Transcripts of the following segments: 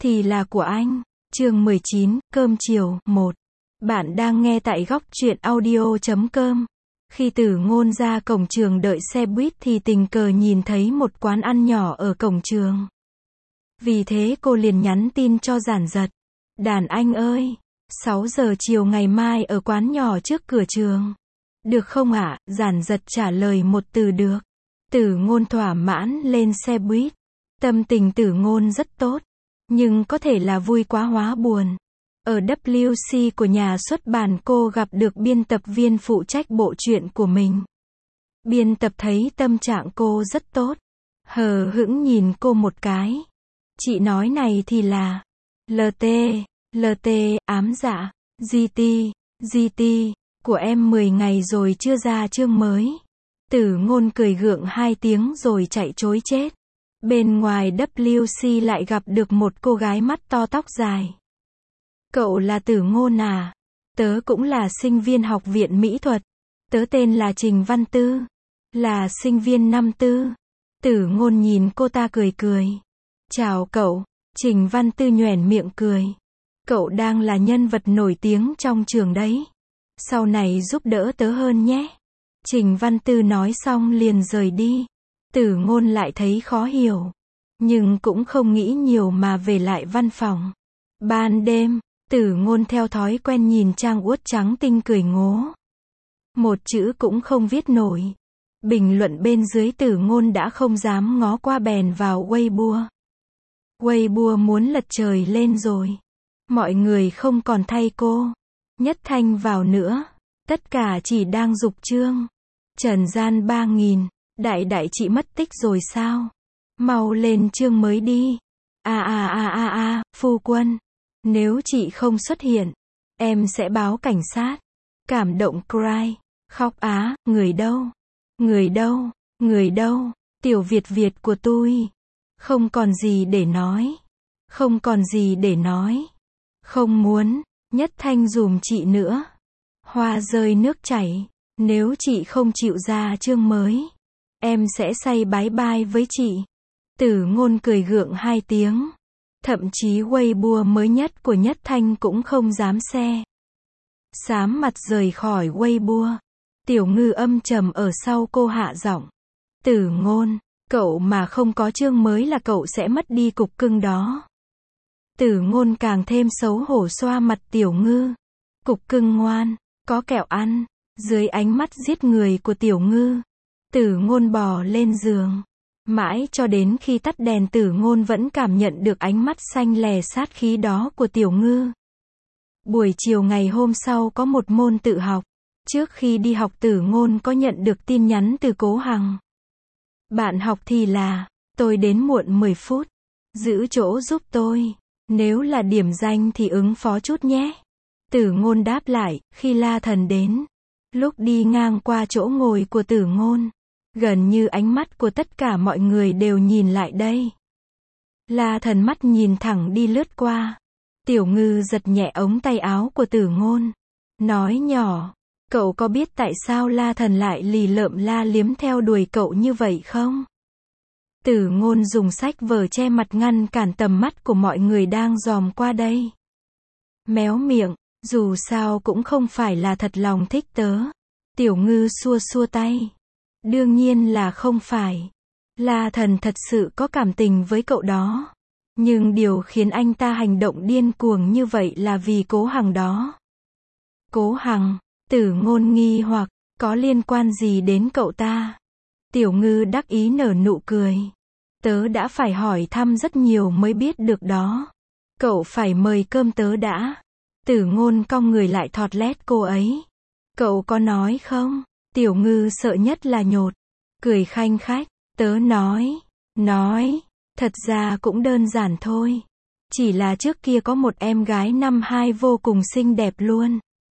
thì là của anh. Chương 19, cơm chiều, 1. Bạn đang nghe tại góc truyện audio.com. Khi Tử Ngôn ra cổng trường đợi xe buýt thì tình cờ nhìn thấy một quán ăn nhỏ ở cổng trường. Vì thế cô liền nhắn tin cho Giản Giật. Đàn anh ơi, 6 giờ chiều ngày mai ở quán nhỏ trước cửa trường. Được không ạ? Giản Giật trả lời một từ được. Tử Ngôn thỏa mãn lên xe buýt. Tâm tình Tử Ngôn rất tốt, nhưng có thể là vui quá hóa buồn. Ở WC của nhà xuất bản cô gặp được biên tập viên phụ trách bộ truyện của mình. Biên tập thấy tâm trạng cô rất tốt, hờ hững nhìn cô một cái. Chị nói này thì là LT, ám dạ, GT, của em 10 ngày rồi chưa ra chương mới. Tử Ngôn cười gượng 2 tiếng rồi chạy trối chết. Bên ngoài WC lại gặp được một cô gái mắt to tóc dài. Cậu là Tử Ngôn à? Tớ cũng là sinh viên học viện mỹ thuật. Tớ tên là Trình Văn Tư. Là sinh viên năm tư. Tử Ngôn nhìn cô ta cười cười. Chào cậu. Trình Văn Tư nhoẻn miệng cười. Cậu đang là nhân vật nổi tiếng trong trường đấy. Sau này giúp đỡ tớ hơn nhé. Trình Văn Tư nói xong liền rời đi. Tử Ngôn lại thấy khó hiểu, nhưng cũng không nghĩ nhiều mà về lại văn phòng. Ban đêm, Tử Ngôn theo thói quen nhìn trang uất trắng tinh cười ngố. Một chữ cũng không viết nổi. Bình luận bên dưới Tử Ngôn đã không dám ngó qua bèn vào Weibo. Weibo muốn lật trời lên rồi. Mọi người không còn thay cô Nhất Thanh vào nữa. Tất cả chỉ đang dục chương. Trần gian 3000. Đại chị mất tích rồi sao? Mau lên chương mới đi. Phu quân. Nếu chị không xuất hiện, em sẽ báo cảnh sát. Cảm động cry. Khóc á, người đâu? Người đâu? Tiểu Việt của tôi. Không còn gì để nói. Không muốn. Nhất Thanh dùm chị nữa. Hoa rơi nước chảy. Nếu chị không chịu ra chương mới, em sẽ say bái bai với chị. Tử Ngôn cười gượng 2 tiếng. Thậm chí Weibo mới nhất của Nhất Thanh cũng không dám xe. Xám mặt rời khỏi Weibo. Tiểu Ngư âm trầm ở sau cô hạ giọng. Tử Ngôn, cậu mà không có chương mới là cậu sẽ mất đi cục cưng đó. Tử Ngôn càng thêm xấu hổ xoa mặt Tiểu Ngư. Cục cưng ngoan, có kẹo ăn. Dưới ánh mắt giết người của Tiểu Ngư, Tử Ngôn bò lên giường. Mãi cho đến khi tắt đèn Tử Ngôn vẫn cảm nhận được ánh mắt xanh lè sát khí đó của Tiểu Ngư. Buổi chiều ngày hôm sau có một môn tự học. Trước khi đi học Tử Ngôn có nhận được tin nhắn từ Cố Hằng. Bạn học thì là, tôi đến muộn 10 phút. Giữ chỗ giúp tôi. Nếu là điểm danh thì ứng phó chút nhé. Tử Ngôn đáp lại, khi La Thần đến. Lúc đi ngang qua chỗ ngồi của Tử Ngôn, gần như ánh mắt của tất cả mọi người đều nhìn lại đây. La Thần mắt nhìn thẳng đi lướt qua. Tiểu Ngư giật nhẹ ống tay áo của Tử Ngôn. Nói nhỏ, cậu có biết tại sao La Thần lại lì lợm la liếm theo đuổi cậu như vậy không? Tử Ngôn dùng sách vở che mặt ngăn cản tầm mắt của mọi người đang dòm qua đây. Méo miệng. Dù sao cũng không phải là thật lòng thích tớ. Tiểu Ngư xua tay. Đương nhiên là không phải. La Thần thật sự có cảm tình với cậu đó. Nhưng điều khiến anh ta hành động điên cuồng như vậy là vì Cố Hằng đó. Cố Hằng? Tử Ngôn nghi hoặc, có liên quan gì đến cậu ta? Tiểu Ngư đắc ý nở nụ cười. Tớ đã phải hỏi thăm rất nhiều mới biết được đó. Cậu phải mời cơm tớ đã. Tử Ngôn cong người lại thọt lét cô ấy. Cậu có nói không? Tiểu Ngư sợ nhất là nhột. Cười khanh khách. Tớ nói, thật ra cũng đơn giản thôi. Chỉ là trước kia có một em gái năm 2 vô cùng xinh đẹp luôn.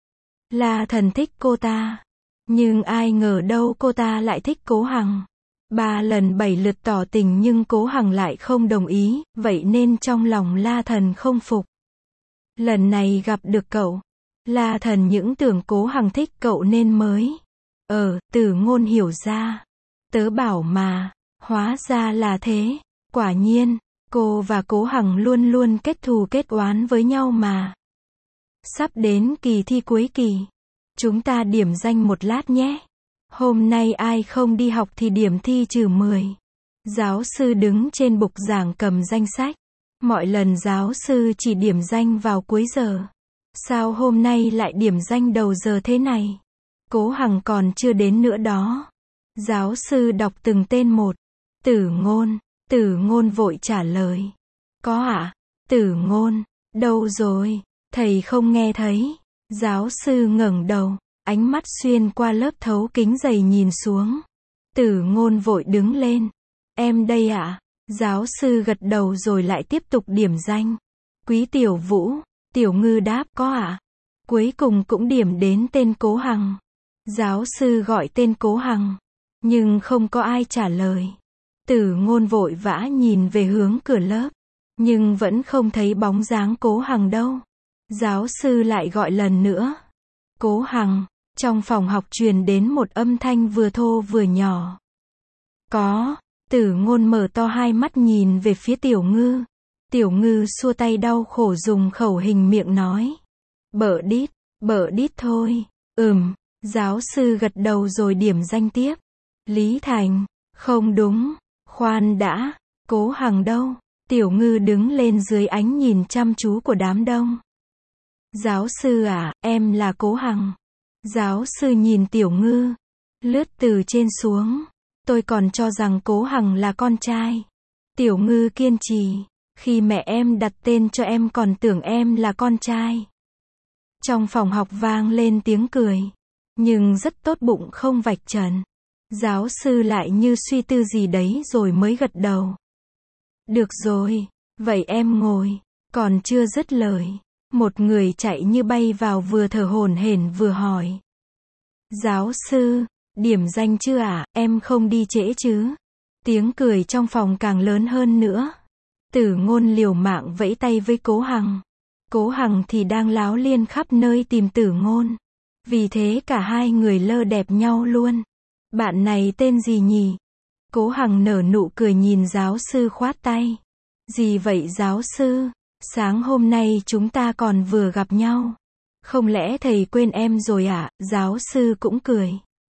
La Thần thích cô ta. Nhưng ai ngờ đâu cô ta lại thích Cố Hằng. 3 lần 7 lượt tỏ tình nhưng Cố Hằng lại không đồng ý, vậy nên trong lòng La Thần không phục. Lần này gặp được cậu, La Thần những tưởng Cố Hằng thích cậu nên mới. Tử Ngôn hiểu ra. Tớ bảo mà, hóa ra là thế. Quả nhiên, Cô và Cố Hằng luôn luôn kết thù kết oán với nhau mà. Sắp đến kỳ thi cuối kỳ. Chúng ta điểm danh một lát nhé. Hôm nay ai không đi học thì điểm thi trừ 10. Giáo sư đứng trên bục giảng cầm danh sách. Mọi lần giáo sư chỉ điểm danh vào cuối giờ. Sao hôm nay lại điểm danh đầu giờ thế này? Cố Hằng còn chưa đến nữa đó. Giáo sư đọc từng tên một. Tử Ngôn. Tử Ngôn vội trả lời. Có ạ? Tử Ngôn. Đâu rồi? Thầy không nghe thấy. Giáo sư ngẩng đầu. Ánh mắt xuyên qua lớp thấu kính dày nhìn xuống. Tử Ngôn vội đứng lên. Em đây ạ. Giáo sư gật đầu rồi lại tiếp tục điểm danh. Quý Tiểu Vũ. Tiểu Ngư đáp có ạ. Cuối cùng cũng điểm đến tên Cố Hằng. Giáo sư gọi tên Cố Hằng. Nhưng không có ai trả lời. Tử Ngôn vội vã nhìn về hướng cửa lớp. Nhưng vẫn không thấy bóng dáng Cố Hằng đâu. Giáo sư lại gọi lần nữa. Cố Hằng. Trong phòng học truyền đến một âm thanh vừa thô vừa nhỏ. Có. Tử Ngôn mở to hai mắt nhìn về phía Tiểu Ngư. Tiểu Ngư xua tay đau khổ dùng khẩu hình miệng nói. Bợ đít thôi. Giáo sư gật đầu rồi điểm danh tiếp. Lý Thành. Không đúng. Khoan đã. Cố Hằng đâu? Tiểu Ngư đứng lên dưới ánh nhìn chăm chú của đám đông. Giáo sư à, em là Cố Hằng. Giáo sư nhìn Tiểu Ngư. Lướt từ trên xuống. Tôi còn cho rằng Cố Hằng là con trai. Tiểu Ngư kiên trì. Khi mẹ em đặt tên cho em còn tưởng em là con trai. Trong phòng học vang lên tiếng cười. Nhưng rất tốt bụng không vạch trần. Giáo sư lại như suy tư gì đấy rồi mới gật đầu. Được rồi, vậy em ngồi. Còn chưa dứt lời. Một người chạy như bay vào vừa thở hổn hển vừa hỏi. Giáo sư, điểm danh chưa ạ? Em không đi trễ chứ? Tiếng cười trong phòng càng lớn hơn nữa. Tử Ngôn liều mạng vẫy tay với Cố Hằng. Cố Hằng thì đang láo liên khắp nơi tìm Tử Ngôn. Vì thế cả hai người lơ đẹp nhau luôn. Bạn này tên gì nhỉ? Cố Hằng nở nụ cười nhìn giáo sư khoát tay. Gì vậy giáo sư? Sáng hôm nay chúng ta còn vừa gặp nhau. Không lẽ thầy quên em rồi ạ? Giáo sư cũng cười.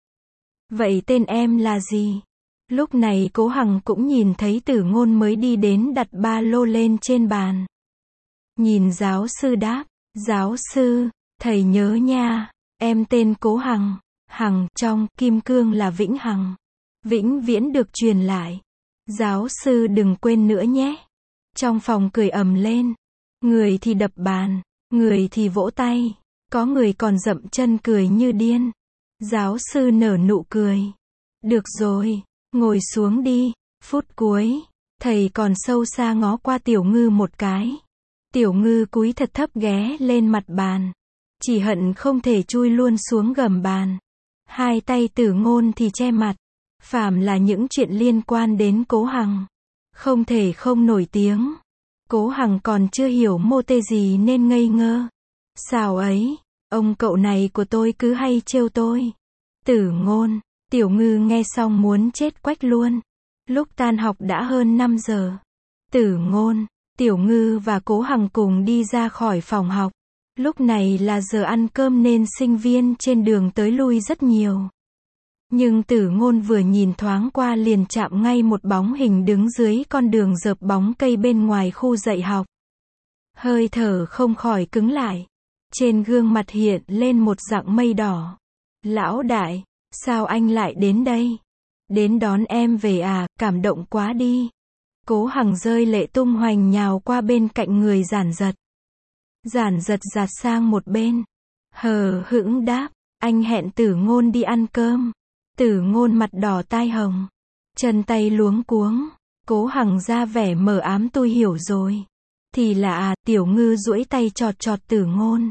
Vậy tên em là gì? Lúc này Cố Hằng cũng nhìn thấy Tử Ngôn mới đi đến đặt ba lô lên trên bàn. Nhìn giáo sư đáp. Giáo sư, thầy nhớ nha. Em tên Cố Hằng. Hằng trong kim cương là vĩnh hằng. Vĩnh viễn được truyền lại. Giáo sư đừng quên nữa nhé. Trong phòng cười ầm lên. Người thì đập bàn. Người thì vỗ tay. Có người còn dậm chân cười như điên. Giáo sư nở nụ cười. Được rồi, ngồi xuống đi. Phút cuối, thầy còn sâu xa ngó qua Tiểu Ngư một cái. Tiểu Ngư cúi thật thấp ghé lên mặt bàn. Chỉ hận không thể chui luôn xuống gầm bàn. Hai tay Tử Ngôn thì che mặt. Phàm là những chuyện liên quan đến Cố Hằng. Không thể không nổi tiếng. Cố Hằng còn chưa hiểu mô tê gì nên ngây ngơ. Sao ấy, ông cậu này của tôi cứ hay trêu tôi. Tử Ngôn, Tiểu Ngư nghe xong muốn chết quách luôn. Lúc tan học đã hơn 5 giờ. Tử Ngôn, Tiểu Ngư và Cố Hằng cùng đi ra khỏi phòng học. Lúc này là giờ ăn cơm nên sinh viên trên đường tới lui rất nhiều. Nhưng Tử Ngôn vừa nhìn thoáng qua liền chạm ngay một bóng hình đứng dưới con đường rợp bóng cây bên ngoài khu dạy học. Hơi thở không khỏi cứng lại. Trên gương mặt hiện lên một dạng mây đỏ. Lão đại, sao anh lại đến đây? Đến đón em về à, cảm động quá đi. Cố Hằng rơi lệ tung hoành nhào qua bên cạnh người Giản Giật. Giản Giật giạt sang một bên. Hờ hững đáp, anh hẹn Tử Ngôn đi ăn cơm. Tử Ngôn mặt đỏ tai hồng. Chân tay luống cuống. Cố Hằng ra vẻ mờ ám tôi hiểu rồi. Thì là à, Tiểu Ngư duỗi tay chọt chọt Tử Ngôn.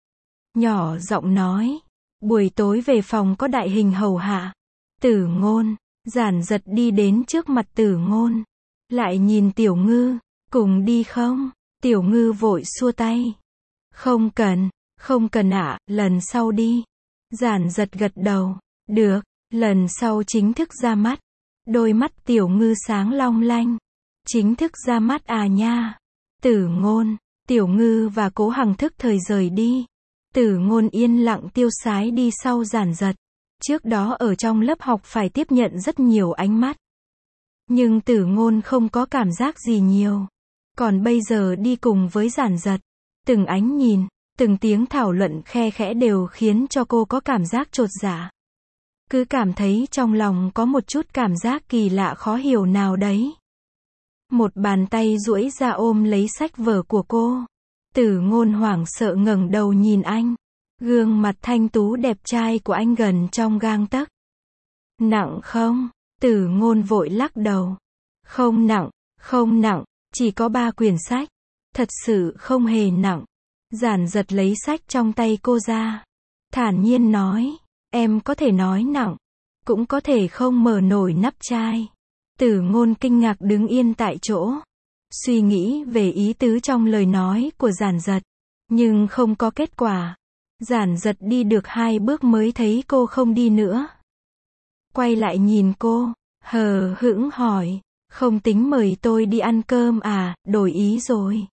Nhỏ giọng nói. Buổi tối về phòng có đại hình hầu hạ. Tử Ngôn. Giản Giật đi đến trước mặt Tử Ngôn. Lại nhìn Tiểu Ngư. Cùng đi không? Tiểu Ngư vội xua tay. Không cần ạ, lần sau đi. Giản Giật gật đầu. Được, lần sau chính thức ra mắt. Đôi mắt Tiểu Ngư sáng long lanh. Chính thức ra mắt à nha. Tử Ngôn, Tiểu Ngư và Cố Hằng thức thời rời đi. Tử Ngôn yên lặng tiêu sái đi sau Giản Giật. Trước đó ở trong lớp học phải tiếp nhận rất nhiều ánh mắt. Nhưng Tử Ngôn không có cảm giác gì nhiều. Còn bây giờ đi cùng với Giản Giật, từng ánh nhìn, từng tiếng thảo luận khe khẽ đều khiến cho cô có cảm giác chột dạ. Cứ cảm thấy trong lòng có một chút cảm giác kỳ lạ khó hiểu nào đấy. Một bàn tay duỗi ra ôm lấy sách vở của cô. Tử Ngôn hoảng sợ ngẩng đầu nhìn anh. Gương mặt thanh tú đẹp trai của anh gần trong gang tấc. Nặng không? Tử Ngôn vội lắc đầu. Không nặng, không nặng, chỉ có 3 quyển sách. Thật sự không hề nặng. Giản Giật lấy sách trong tay cô ra. Thản nhiên nói, em có thể nói nặng, cũng có thể không mở nổi nắp chai. Tử Ngôn kinh ngạc đứng yên tại chỗ. Suy nghĩ về ý tứ trong lời nói của Giản Giật. Nhưng không có kết quả. Giản Giật đi được 2 bước mới thấy cô không đi nữa. Quay lại nhìn cô, hờ hững hỏi, không tính mời tôi đi ăn cơm à, đổi ý rồi.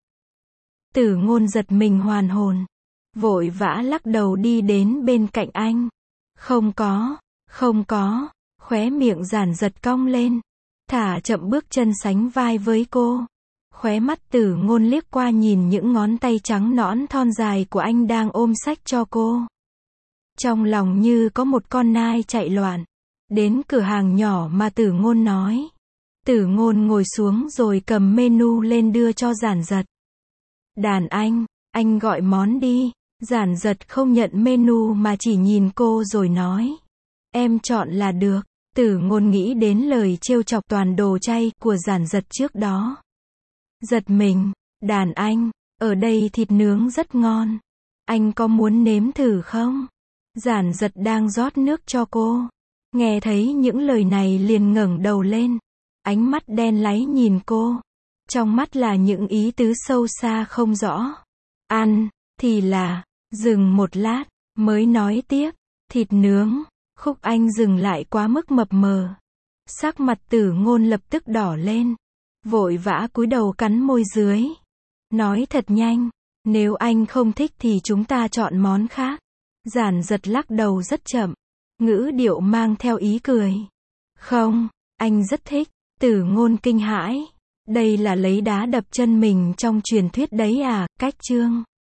Tử Ngôn giật mình hoàn hồn. Vội vã lắc đầu đi đến bên cạnh anh. Không có, không có, khóe miệng Giản Giật cong lên. Thả chậm bước chân sánh vai với cô. Khóe mắt Tử Ngôn liếc qua nhìn những ngón tay trắng nõn thon dài của anh đang ôm sách cho cô. Trong lòng như có một con nai chạy loạn. Đến cửa hàng nhỏ mà Tử Ngôn nói. Tử Ngôn ngồi xuống rồi cầm menu lên đưa cho Giản Giật. Đàn anh gọi món đi. Giản Giật không nhận menu mà chỉ nhìn cô rồi nói. Em chọn là được. Tử Ngôn nghĩ đến lời trêu chọc toàn đồ chay của Giản Giật trước đó. Giật mình, đàn anh, ở đây thịt nướng rất ngon. Anh có muốn nếm thử không? Giản Giật đang rót nước cho cô. Nghe thấy những lời này liền ngẩng đầu lên. Ánh mắt đen láy nhìn cô. Trong mắt là những ý tứ sâu xa không rõ. Ăn, thì là, dừng một lát, mới nói tiếp, thịt nướng. Khúc Anh dừng lại quá mức mập mờ. Sắc mặt Tử Ngôn lập tức đỏ lên. Vội vã cúi đầu cắn môi dưới. Nói thật nhanh, nếu anh không thích thì chúng ta chọn món khác. Giản Giật lắc đầu rất chậm. Ngữ điệu mang theo ý cười. Không, anh rất thích. Tử Ngôn kinh hãi. Đây là lấy đá đập chân mình trong truyền thuyết đấy à, cách chương.